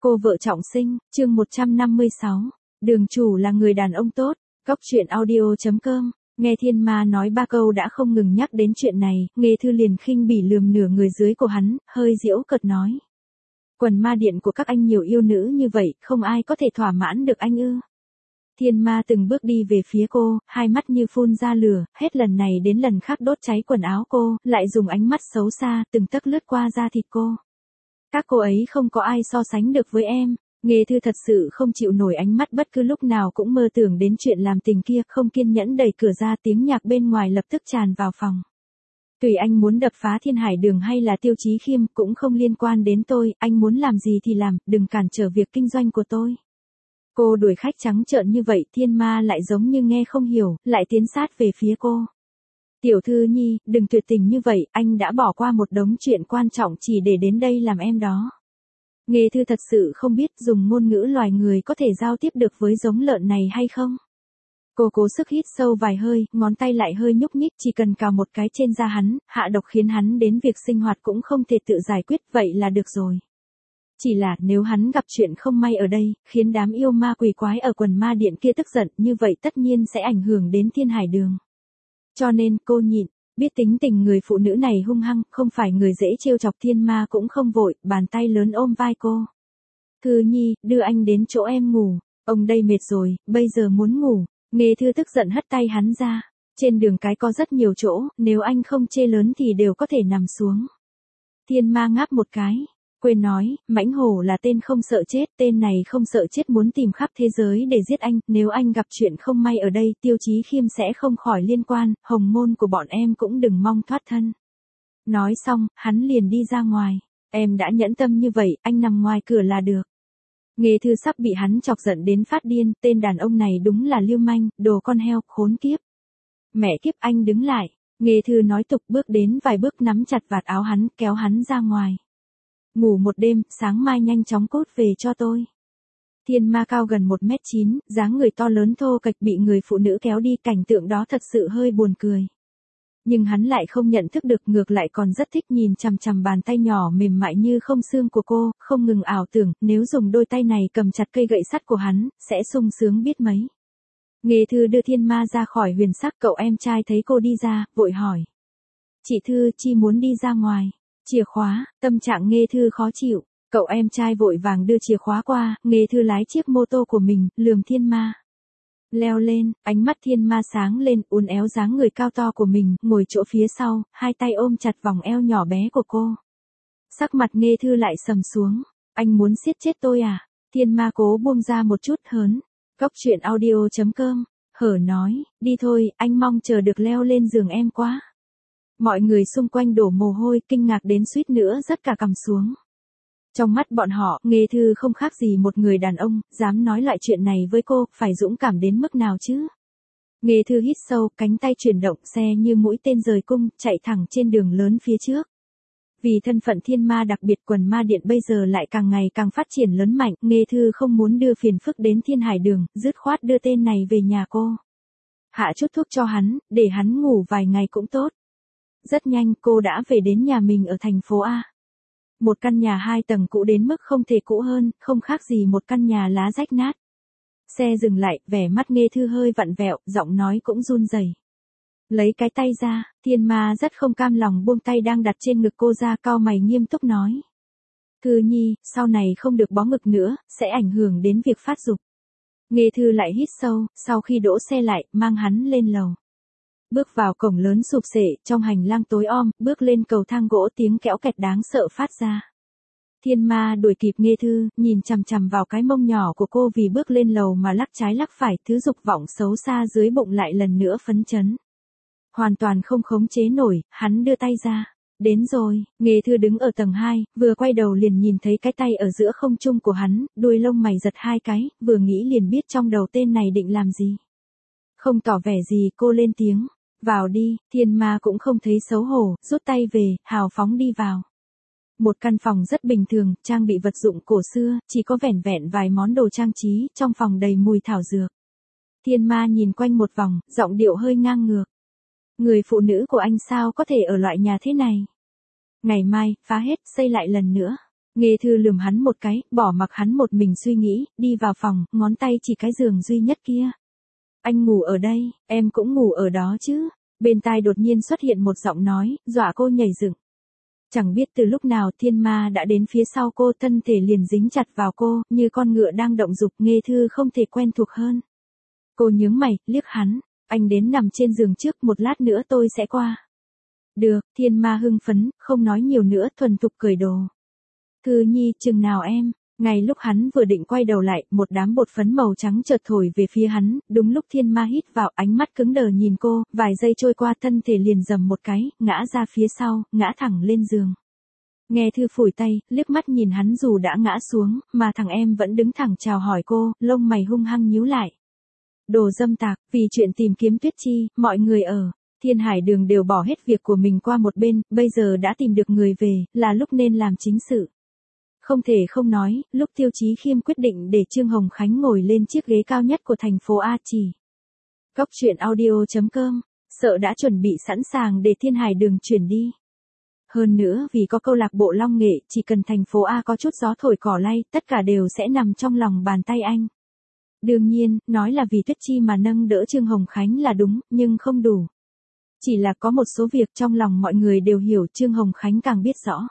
Cô vợ trọng sinh, chương 156. Đường chủ là người đàn ông tốt. Cóc truyện audio.com. Nghe Thiên Ma nói ba câu đã không ngừng nhắc đến chuyện này, Nghê Thư liền khinh bỉ lườm nửa người dưới của hắn, hơi giễu cợt nói. Quần ma điện của các anh nhiều yêu nữ như vậy, không ai có thể thỏa mãn được anh ư? Thiên Ma từng bước đi về phía cô, hai mắt như phun ra lửa, hết lần này đến lần khác đốt cháy quần áo cô, lại dùng ánh mắt xấu xa, từng tấc lướt qua da thịt cô. Các cô ấy không có ai so sánh được với em. Nghê Thư thật sự không chịu nổi ánh mắt bất cứ lúc nào cũng mơ tưởng đến chuyện làm tình kia, không kiên nhẫn đẩy cửa ra, tiếng nhạc bên ngoài lập tức tràn vào phòng. Tùy anh muốn đập phá Thiên Hải Đường hay là Tiêu Chí Khiêm cũng không liên quan đến tôi, anh muốn làm gì thì làm, đừng cản trở việc kinh doanh của tôi. Cô đuổi khách trắng trợn như vậy, Thiên Ma lại giống như nghe không hiểu, lại tiến sát về phía cô. Tiểu thư nhi, đừng tuyệt tình như vậy, anh đã bỏ qua một đống chuyện quan trọng chỉ để đến đây làm em đó. Nghê Thư thật sự không biết dùng ngôn ngữ loài người có thể giao tiếp được với giống lợn này hay không. Cô cố sức hít sâu vài hơi, ngón tay lại hơi nhúc nhích, chỉ cần cào một cái trên da hắn, hạ độc khiến hắn đến việc sinh hoạt cũng không thể tự giải quyết, vậy là được rồi. Chỉ là nếu hắn gặp chuyện không may ở đây, khiến đám yêu ma quỷ quái ở quần ma điện kia tức giận, như vậy tất nhiên sẽ ảnh hưởng đến Thiên Hải Đường. Cho nên cô nhịn, biết tính tình người phụ nữ này hung hăng, không phải người dễ trêu chọc. Thiên Ma cũng không vội, bàn tay lớn ôm vai cô. Thư nhi, đưa anh đến chỗ em ngủ, ông đây mệt rồi, bây giờ muốn ngủ. Nghê Thư tức giận hất tay hắn ra. Trên đường cái có rất nhiều chỗ, nếu anh không chê lớn thì đều có thể nằm xuống. Thiên Ma ngáp một cái. Quên nói, Mãnh Hổ là tên không sợ chết, tên này không sợ chết muốn tìm khắp thế giới để giết anh, nếu anh gặp chuyện không may ở đây, Tiêu Chí Khiêm sẽ không khỏi liên quan, hồng môn của bọn em cũng đừng mong thoát thân. Nói xong, hắn liền đi ra ngoài. Em đã nhẫn tâm như vậy, anh nằm ngoài cửa là được. Nghê Thư sắp bị hắn chọc giận đến phát điên, tên đàn ông này đúng là lưu manh, đồ con heo, khốn kiếp. Mẹ kiếp, anh đứng lại. Nghê Thư nói tục, bước đến vài bước nắm chặt vạt áo hắn, kéo hắn ra ngoài. Ngủ một đêm, sáng mai nhanh chóng cốt về cho tôi. Thiên Ma cao gần 1m9, dáng người to lớn thô kệch bị người phụ nữ kéo đi, cảnh tượng đó thật sự hơi buồn cười. Nhưng hắn lại không nhận thức được, ngược lại còn rất thích nhìn chằm chằm bàn tay nhỏ mềm mại như không xương của cô, không ngừng ảo tưởng, nếu dùng đôi tay này cầm chặt cây gậy sắt của hắn, sẽ sung sướng biết mấy. Nghê Thư đưa Thiên Ma ra khỏi huyền sắc, cậu em trai thấy cô đi ra, vội hỏi. Chị Thư, chi muốn đi ra ngoài. Chìa khóa, tâm trạng Nghê Thư khó chịu, cậu em trai vội vàng đưa chìa khóa qua, Nghê Thư lái chiếc mô tô của mình, lườm Thiên Ma. Leo lên, ánh mắt Thiên Ma sáng lên, uốn éo dáng người cao to của mình, ngồi chỗ phía sau, hai tay ôm chặt vòng eo nhỏ bé của cô. Sắc mặt Nghê Thư lại sầm xuống, anh muốn siết chết tôi à? Thiên Ma cố buông ra một chút hớn. Cóc truyện audio.com, hở nói, đi thôi, anh mong chờ được leo lên giường em quá. Mọi người xung quanh đổ mồ hôi, kinh ngạc đến suýt nữa rớt cả cằm xuống. Trong mắt bọn họ, Nghê Thư không khác gì một người đàn ông, dám nói lại chuyện này với cô, phải dũng cảm đến mức nào chứ? Nghê Thư hít sâu, cánh tay chuyển động, xe như mũi tên rời cung, chạy thẳng trên đường lớn phía trước. Vì thân phận Thiên Ma đặc biệt, quần ma điện bây giờ lại càng ngày càng phát triển lớn mạnh, Nghê Thư không muốn đưa phiền phức đến Thiên Hải Đường, dứt khoát đưa tên này về nhà cô. Hạ chút thuốc cho hắn, để hắn ngủ vài ngày cũng tốt. Rất nhanh cô đã về đến nhà mình ở thành phố A. Một căn nhà 2 tầng cũ đến mức không thể cũ hơn, không khác gì một căn nhà lá rách nát. Xe dừng lại, vẻ mắt Nghê Thư hơi vặn vẹo, giọng nói cũng run rẩy. Lấy cái tay ra, Thiên Ma rất không cam lòng buông tay đang đặt trên ngực cô ra, cau mày nghiêm túc nói. Thư nhi, sau này không được bó ngực nữa, sẽ ảnh hưởng đến việc phát dục. Nghê Thư lại hít sâu, sau khi đỗ xe lại, mang hắn lên lầu. Bước vào cổng lớn sụp xệ, trong hành lang tối om, bước lên cầu thang gỗ, tiếng kéo kẹt đáng sợ phát ra. Thiên Ma đuổi kịp Nghê Thư, nhìn chằm chằm vào cái mông nhỏ của cô, vì bước lên lầu mà lắc trái lắc phải, thứ dục vọng xấu xa dưới bụng lại lần nữa phấn chấn. Hoàn toàn không khống chế nổi, hắn đưa tay ra. Đến rồi, Nghê Thư đứng ở tầng 2, vừa quay đầu liền nhìn thấy cái tay ở giữa không trung của hắn, đuôi lông mày giật hai cái, vừa nghĩ liền biết trong đầu tên này định làm gì. Không tỏ vẻ gì, cô lên tiếng. Vào đi. Thiên Ma cũng không thấy xấu hổ, rút tay về, hào phóng đi vào. Một căn phòng rất bình thường, trang bị vật dụng cổ xưa, chỉ có vẻn vẹn vài món đồ trang trí, trong phòng đầy mùi thảo dược. Thiên Ma nhìn quanh một vòng, giọng điệu hơi ngang ngược. Người phụ nữ của anh sao có thể ở loại nhà thế này? Ngày mai, phá hết, xây lại lần nữa. Nghe Thư lườm hắn một cái, bỏ mặc hắn một mình suy nghĩ, đi vào phòng, ngón tay chỉ cái giường duy nhất kia. Anh ngủ ở đây, em cũng ngủ ở đó chứ. Bên tai đột nhiên xuất hiện một giọng nói, dọa cô nhảy dựng. Chẳng biết từ lúc nào thiên ma đã đến phía sau cô, thân thể liền dính chặt vào cô, như con ngựa đang động dục. Nghe Thư không thể quen thuộc hơn. Cô nhướng mày, liếc hắn, anh đến nằm trên giường trước, một lát nữa tôi sẽ qua. Được, thiên ma hưng phấn, không nói nhiều nữa, thuần thục cởi đồ. Thư Nhi, chừng nào em? Ngay lúc hắn vừa định quay đầu lại, một đám bột phấn màu trắng chợt thổi về phía hắn, đúng lúc thiên ma hít vào, ánh mắt cứng đờ nhìn cô, vài giây trôi qua thân thể liền dầm một cái, ngã ra phía sau, ngã thẳng lên giường. Nghe Thư phủi tay, liếc mắt nhìn hắn dù đã ngã xuống, mà thằng em vẫn đứng thẳng chào hỏi cô, lông mày hung hăng nhíu lại. Đồ dâm tặc, vì chuyện tìm kiếm Tuyết Chi, mọi người ở Thiên Hải Đường đều bỏ hết việc của mình qua một bên, bây giờ đã tìm được người về, là lúc nên làm chính sự. Không thể không nói, lúc Tiêu Chí Khiêm quyết định để Trương Hồng Khánh ngồi lên chiếc ghế cao nhất của thành phố A Chỉ. Cóc truyện audio.com, sợ đã chuẩn bị sẵn sàng để Thiên Hải Đường chuyển đi. Hơn nữa vì có câu lạc bộ Long Nghệ, chỉ cần thành phố A có chút gió thổi cỏ lay, tất cả đều sẽ nằm trong lòng bàn tay anh. Đương nhiên, nói là vì Tuyết Chi mà nâng đỡ Trương Hồng Khánh là đúng, nhưng không đủ. Chỉ là có một số việc trong lòng mọi người đều hiểu, Trương Hồng Khánh càng biết rõ.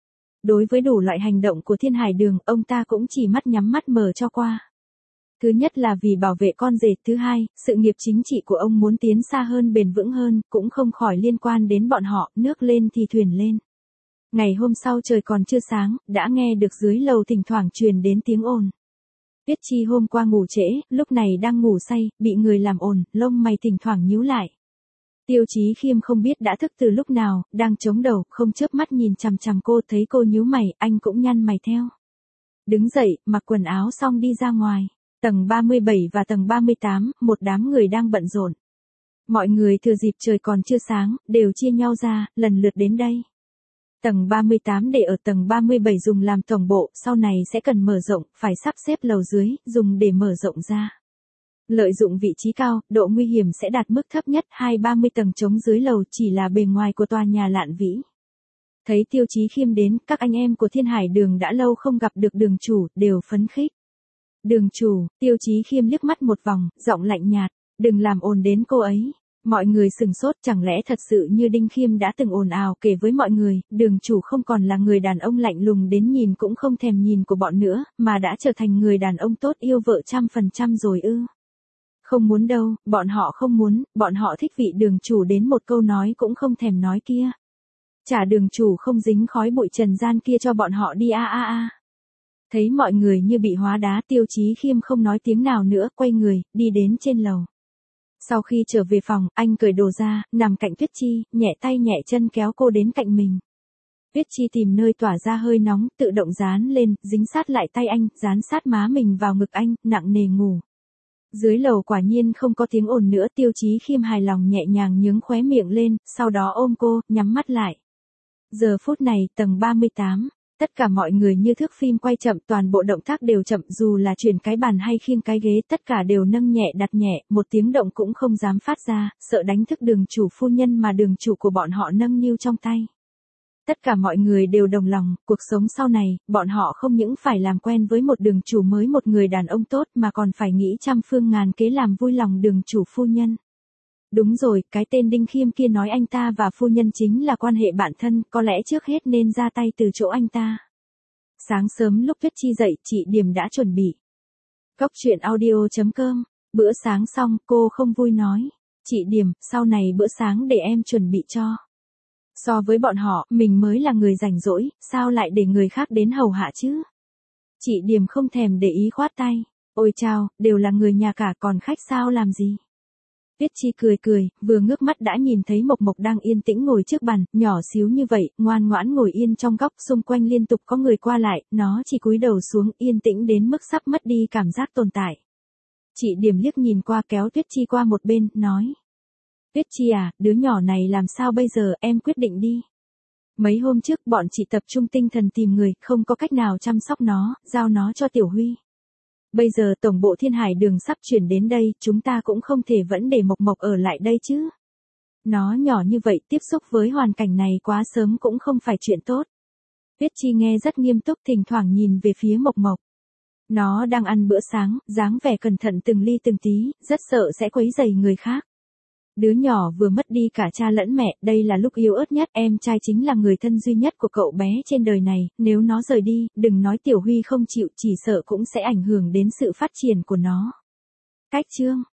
Đối với đủ loại hành động của Thiên Hải Đường, ông ta cũng chỉ mắt nhắm mắt mở cho qua. Thứ nhất là vì bảo vệ con rể, thứ hai, sự nghiệp chính trị của ông muốn tiến xa hơn, bền vững hơn, cũng không khỏi liên quan đến bọn họ, nước lên thì thuyền lên. Ngày hôm sau trời còn chưa sáng, đã nghe được dưới lầu thỉnh thoảng truyền đến tiếng ồn. Tuyết Chi hôm qua ngủ trễ, lúc này đang ngủ say, bị người làm ồn, lông mày thỉnh thoảng nhíu lại. Tiêu Chí Khiêm không biết đã thức từ lúc nào, đang chống đầu, không chớp mắt nhìn chằm chằm cô, thấy cô nhíu mày, anh cũng nhăn mày theo. Đứng dậy, mặc quần áo xong đi ra ngoài. Tầng 37 và tầng 38, một đám người đang bận rộn. Mọi người thừa dịp trời còn chưa sáng, đều chia nhau ra, lần lượt đến đây. Tầng 38 để ở tầng 37 dùng làm tổng bộ, sau này sẽ cần mở rộng, phải sắp xếp lầu dưới, dùng để mở rộng ra. Lợi dụng vị trí cao, độ nguy hiểm sẽ đạt mức thấp nhất, 20-30 tầng trống dưới lầu chỉ là bề ngoài của tòa nhà Lạn Vĩ. Thấy Tiêu Chí Khiêm đến, các anh em của Thiên Hải Đường đã lâu không gặp được đường chủ, đều phấn khích. Đường chủ, Tiêu Chí Khiêm liếc mắt một vòng, giọng lạnh nhạt, đừng làm ồn đến cô ấy. Mọi người sừng sốt, chẳng lẽ thật sự như Đinh Khiêm đã từng ồn ào kể với mọi người, đường chủ không còn là người đàn ông lạnh lùng đến nhìn cũng không thèm nhìn của bọn nữa, mà đã trở thành người đàn ông tốt yêu vợ 100% rồi ư. Không muốn đâu, bọn họ không muốn, bọn họ thích vị đường chủ đến một câu nói cũng không thèm nói kia. Trả đường chủ không dính khói bụi trần gian kia cho bọn họ đi a a a. Thấy mọi người như bị hóa đá, Tiêu Chí Khiêm không nói tiếng nào nữa, quay người, đi đến trên lầu. Sau khi trở về phòng, anh cởi đồ ra, nằm cạnh Tuyết Chi, nhẹ tay nhẹ chân kéo cô đến cạnh mình. Tuyết Chi tìm nơi tỏa ra hơi nóng, tự động dán lên, dính sát lại tay anh, dán sát má mình vào ngực anh, nặng nề ngủ. Dưới lầu quả nhiên không có tiếng ồn nữa, Tiêu Chí Khiêm hài lòng nhẹ nhàng nhướng khóe miệng lên, sau đó ôm cô, nhắm mắt lại. Giờ phút này, tầng 38. Tất cả mọi người như thước phim quay chậm, toàn bộ động tác đều chậm, dù là chuyển cái bàn hay khiêng cái ghế, tất cả đều nâng nhẹ đặt nhẹ, một tiếng động cũng không dám phát ra, sợ đánh thức đường chủ phu nhân mà đường chủ của bọn họ nâng niu trong tay. Tất cả mọi người đều đồng lòng, cuộc sống sau này, bọn họ không những phải làm quen với một đường chủ mới, một người đàn ông tốt, mà còn phải nghĩ trăm phương ngàn kế làm vui lòng đường chủ phu nhân. Đúng rồi, cái tên Đinh Khiêm kia nói anh ta và phu nhân chính là quan hệ bạn thân, có lẽ trước hết nên ra tay từ chỗ anh ta. Sáng sớm lúc Tuyết Chi dậy, chị Điềm đã chuẩn bị. Cóc truyện audio.com, bữa sáng xong, cô không vui nói. Chị Điềm, sau này bữa sáng để em chuẩn bị cho. So với bọn họ, mình mới là người rảnh rỗi, sao lại để người khác đến hầu hạ chứ? Chị Điềm không thèm để ý khoát tay. Ôi chao, đều là người nhà cả, còn khách sao làm gì? Tuyết Chi cười cười, vừa ngước mắt đã nhìn thấy Mộc Mộc đang yên tĩnh ngồi trước bàn, nhỏ xíu như vậy, ngoan ngoãn ngồi yên trong góc, xung quanh liên tục có người qua lại, nó chỉ cúi đầu xuống, yên tĩnh đến mức sắp mất đi cảm giác tồn tại. Chị Điềm liếc nhìn qua, kéo Tuyết Chi qua một bên, nói. Tuyết Chi à, đứa nhỏ này làm sao bây giờ, em quyết định đi. Mấy hôm trước bọn chị tập trung tinh thần tìm người, không có cách nào chăm sóc nó, giao nó cho Tiểu Huy. Bây giờ tổng bộ Thiên Hải Đường sắp chuyển đến đây, chúng ta cũng không thể vẫn để Mộc Mộc ở lại đây chứ. Nó nhỏ như vậy, tiếp xúc với hoàn cảnh này quá sớm cũng không phải chuyện tốt. Tuyết Chi nghe rất nghiêm túc, thỉnh thoảng nhìn về phía Mộc Mộc. Nó đang ăn bữa sáng, dáng vẻ cẩn thận từng ly từng tí, rất sợ sẽ quấy rầy người khác. Đứa nhỏ vừa mất đi cả cha lẫn mẹ, đây là lúc yếu ớt nhất, em trai chính là người thân duy nhất của cậu bé trên đời này, nếu nó rời đi, đừng nói Tiểu Huy không chịu, chỉ sợ cũng sẽ ảnh hưởng đến sự phát triển của nó. Cách chương